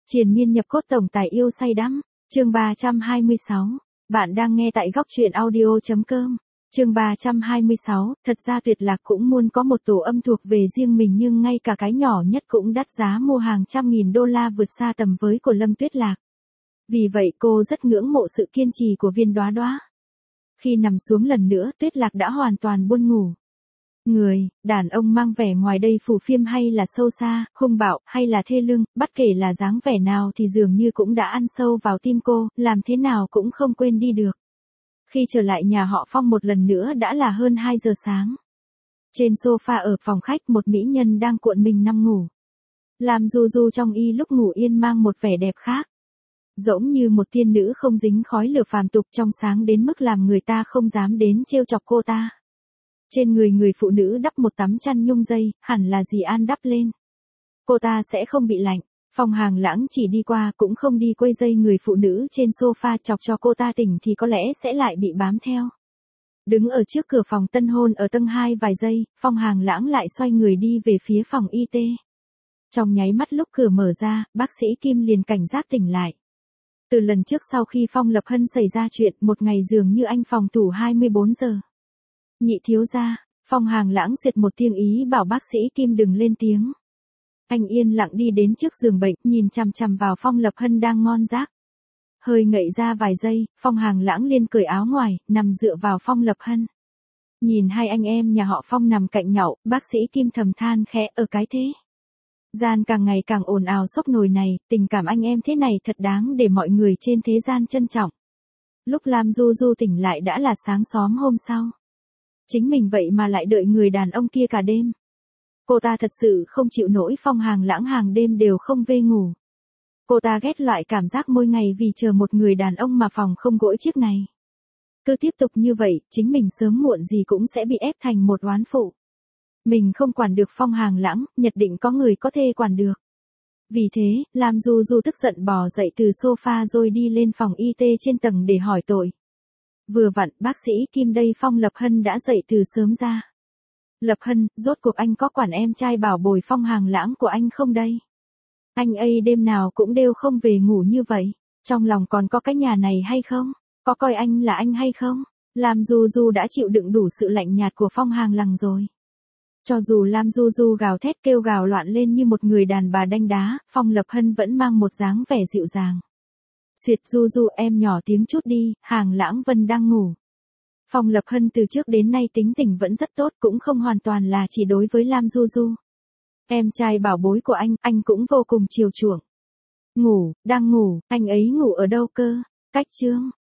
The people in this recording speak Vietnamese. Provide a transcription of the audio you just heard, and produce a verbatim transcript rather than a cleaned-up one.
Triền miên nhập cốt tổng tài yêu say đắm. Chương ba trăm hai mươi sáu. Bạn đang nghe tại góc truyện audio chấm com. Chương ba trăm hai mươi sáu, thật ra Tuyệt Lạc cũng muốn có một tổ âm thuộc về riêng mình, nhưng ngay cả cái nhỏ nhất cũng đắt giá mua hàng trăm nghìn đô la, vượt xa tầm với của Lâm Tuyết Lạc. Vì vậy cô rất ngưỡng mộ sự kiên trì của Viên Đóa Đóa. Khi nằm xuống lần nữa, Tuyết Lạc đã hoàn toàn buồn ngủ. Người, đàn ông mang vẻ ngoài đây phù phiêm hay là sâu xa, hung bạo, hay là thê lương, bất kể là dáng vẻ nào thì dường như cũng đã ăn sâu vào tim cô, làm thế nào cũng không quên đi được. Khi trở lại nhà họ Phong một lần nữa đã là hơn hai giờ sáng. Trên sofa ở phòng khách, một mỹ nhân đang cuộn mình nằm ngủ. Lam Du Du trong y lúc ngủ yên mang một vẻ đẹp khác. Giống như một tiên nữ không dính khói lửa phàm tục, trong sáng đến mức làm người ta không dám đến trêu chọc cô ta. Trên người người phụ nữ đắp một tấm chăn nhung dây, hẳn là dì An đắp lên. Cô ta sẽ không bị lạnh. Phong Hàng Lãng chỉ đi qua cũng không đi quây dây người phụ nữ trên sofa, chọc cho cô ta tỉnh thì có lẽ sẽ lại bị bám theo. Đứng ở trước cửa phòng tân hôn ở tầng hai vài giây, Phong Hàng Lãng lại xoay người đi về phía phòng y tế. Trong nháy mắt lúc cửa mở ra, bác sĩ Kim liền cảnh giác tỉnh lại. Từ lần trước sau khi Phong Lập Hân xảy ra chuyện, một ngày dường như anh phòng thủ hai mươi bốn giờ. Nhị thiếu gia, Phong Hàng Lãng duyệt một tiếng ý bảo bác sĩ Kim đừng lên tiếng. Anh yên lặng đi đến trước giường bệnh, nhìn chằm chằm vào Phong Lập Hân đang ngon giấc. Hơi ngậy ra vài giây, Phong Hàng Lãng liền cởi áo ngoài, nằm dựa vào Phong Lập Hân. Nhìn hai anh em nhà họ Phong nằm cạnh nhau, bác sĩ Kim thầm than khẽ, ở cái thế gian càng ngày càng ồn ào sốc nổi này, tình cảm anh em thế này thật đáng để mọi người trên thế gian trân trọng. Lúc Lam Du Du tỉnh lại đã là sáng sớm hôm sau. Chính mình vậy mà lại đợi người đàn ông kia cả đêm. Cô ta thật sự không chịu nổi Phong Hàng Lãng hàng đêm đều không về ngủ. Cô ta ghét loại cảm giác mỗi ngày vì chờ một người đàn ông mà phòng không gỗi chiếc này. Cứ tiếp tục như vậy, chính mình sớm muộn gì cũng sẽ bị ép thành một oán phụ. Mình không quản được Phong Hàng Lãng, nhất định có người có thể quản được. Vì thế, Lam Du Du tức giận bò dậy từ sofa rồi đi lên phòng y tế trên tầng để hỏi tội. Vừa vặn, bác sĩ Kim đây, Phong Lập Hân đã dậy từ sớm ra. Lập Hân, rốt cuộc anh có quản em trai bảo bồi Phong Hàng Lãng của anh không đây? Anh ấy đêm nào cũng đều không về ngủ như vậy. Trong lòng còn có cái nhà này hay không? Có coi anh là anh hay không? Lam Du Du đã chịu đựng đủ sự lạnh nhạt của Phong Hàng Lãng rồi. Cho dù Lam Du Du gào thét kêu gào loạn lên như một người đàn bà đanh đá, Phong Lập Hân vẫn mang một dáng vẻ dịu dàng. Xuyệt Du Du, em nhỏ tiếng chút đi, Hàng Lãng Vân đang ngủ. Phong Lập Hân từ trước đến nay tính tình vẫn rất tốt, cũng không hoàn toàn là chỉ đối với Lam Du Du. Em trai bảo bối của anh, anh cũng vô cùng chiều chuộng. Ngủ, đang ngủ, anh ấy ngủ ở đâu cơ? Cách Trương,